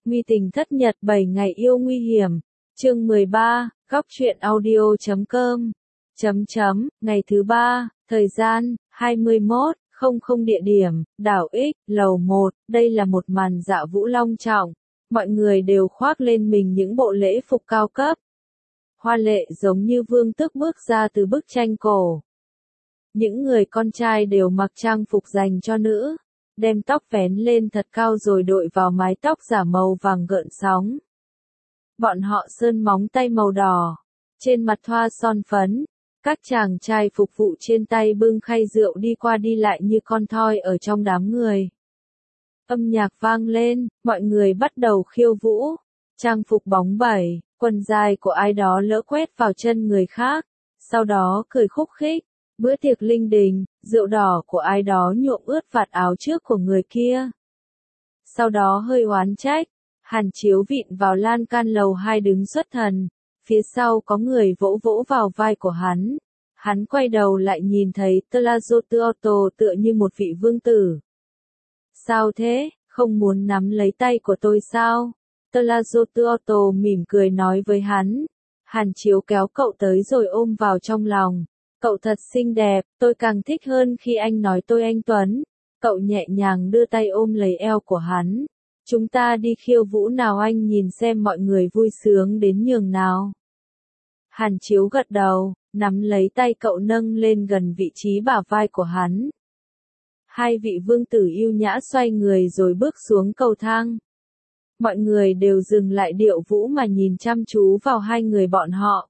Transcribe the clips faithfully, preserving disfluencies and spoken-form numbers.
Nguy tình thất nhật bảy ngày yêu nguy hiểm. Chương mười ba, góc truyện audio chấm com. Chấm chấm, ngày thứ ba, thời gian, hai mươi mốt không không địa điểm, đảo X, lầu một, đây là một màn dạ vũ long trọng. Mọi người đều khoác lên mình những bộ lễ phục cao cấp. Hoa lệ giống như vương tước bước ra từ bức tranh cổ. Những người con trai đều mặc trang phục dành cho nữ, đem tóc vén lên thật cao rồi đội vào mái tóc giả màu vàng gợn sóng. Bọn họ sơn móng tay màu đỏ, trên mặt thoa son phấn, các chàng trai phục vụ trên tay bưng khay rượu đi qua đi lại như con thoi ở trong đám người. Âm nhạc vang lên, mọi người bắt đầu khiêu vũ, trang phục bóng bẩy, quần dài của ai đó lỡ quét vào chân người khác, sau đó cười khúc khích. Bữa tiệc linh đình, rượu đỏ của ai đó nhuộm ướt vạt áo trước của người kia. Sau đó hơi oán trách, Hàn Chiếu vịn vào lan can lầu hai đứng xuất thần, phía sau có người vỗ vỗ vào vai của hắn. Hắn quay đầu lại nhìn thấy Tlazoteuto tựa như một vị vương tử. Sao thế, không muốn nắm lấy tay của tôi sao? Tlazoteuto mỉm cười nói với hắn. Hàn Chiếu kéo cậu tới rồi ôm vào trong lòng. Cậu thật xinh đẹp, tôi càng thích hơn khi anh nói tôi anh Tuấn. Cậu nhẹ nhàng đưa tay ôm lấy eo của hắn. Chúng ta đi khiêu vũ nào, anh nhìn xem mọi người vui sướng đến nhường nào. Hàn Chiếu gật đầu, nắm lấy tay cậu nâng lên gần vị trí bả vai của hắn. Hai vị vương tử yêu nhã xoay người rồi bước xuống cầu thang. Mọi người đều dừng lại điệu vũ mà nhìn chăm chú vào hai người bọn họ.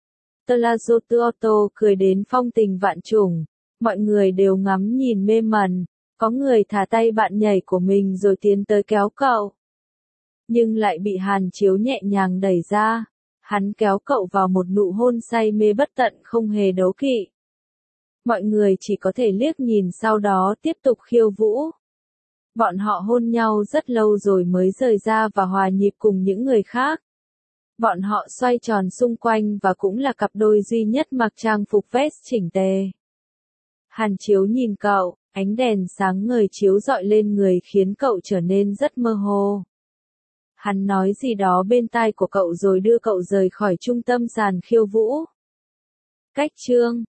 Tlazoteuto cười đến phong tình vạn trùng, mọi người đều ngắm nhìn mê mẩn, có người thả tay bạn nhảy của mình rồi tiến tới kéo cậu. Nhưng lại bị Hàn Chiếu nhẹ nhàng đẩy ra, hắn kéo cậu vào một nụ hôn say mê bất tận không hề đấu kỵ. Mọi người chỉ có thể liếc nhìn sau đó tiếp tục khiêu vũ. Bọn họ hôn nhau rất lâu rồi mới rời ra và hòa nhịp cùng những người khác. Bọn họ xoay tròn xung quanh và cũng là cặp đôi duy nhất mặc trang phục vest chỉnh tề. Hàn Chiếu nhìn cậu, ánh đèn sáng ngời chiếu rọi lên người khiến cậu trở nên rất mơ hồ. Hắn nói gì đó bên tai của cậu rồi đưa cậu rời khỏi trung tâm sàn khiêu vũ. Cách chương